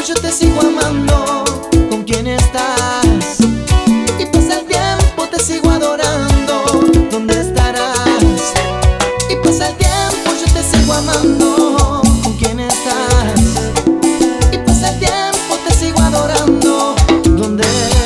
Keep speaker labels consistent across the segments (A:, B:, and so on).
A: yo te sigo amando. ¿Con quién estás? Y pasa el tiempo, te sigo adorando. ¿Dónde estarás? Y pasa el tiempo, yo te sigo amando. ¿Con quién estás? Y pasa el tiempo, te sigo adorando. ¿Dónde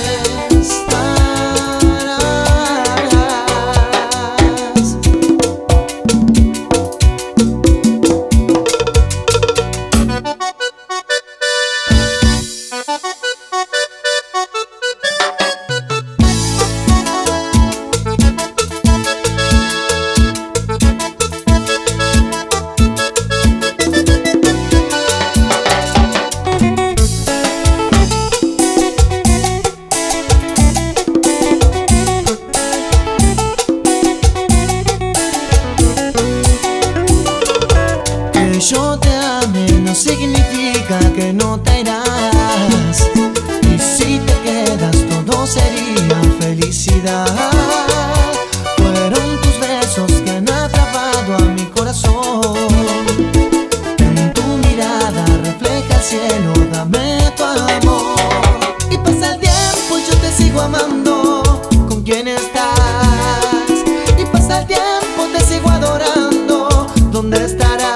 A: yo te ame no significa que no te irás. Y si te quedas todo sería felicidad. Fueron tus besos que han atrapado a mi corazón. En tu mirada refleja el cielo, dame tu amor. Y pasa el tiempo y yo te sigo amando. ¿Con quién estás? Y pasa el tiempo, te sigo adorando. ¿Dónde estarás?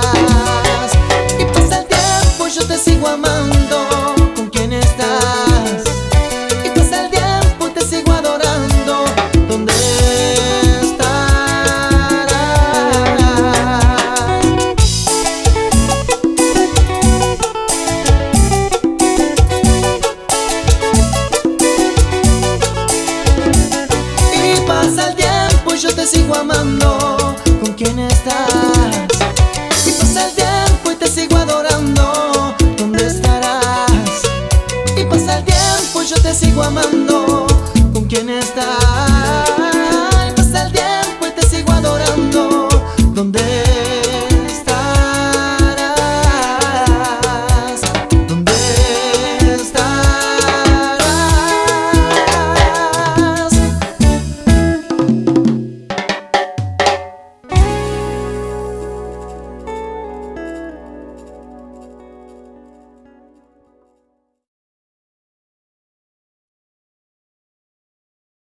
A: Yo te sigo amando. ¿Con quién estás? Y pasa el tiempo, te sigo adorando. ¿Dónde estarás? Y pasa el tiempo, yo te sigo amando. ¿Con quién estás? Y pasa el tiempo y te sigo adorando. Yo te sigo amando.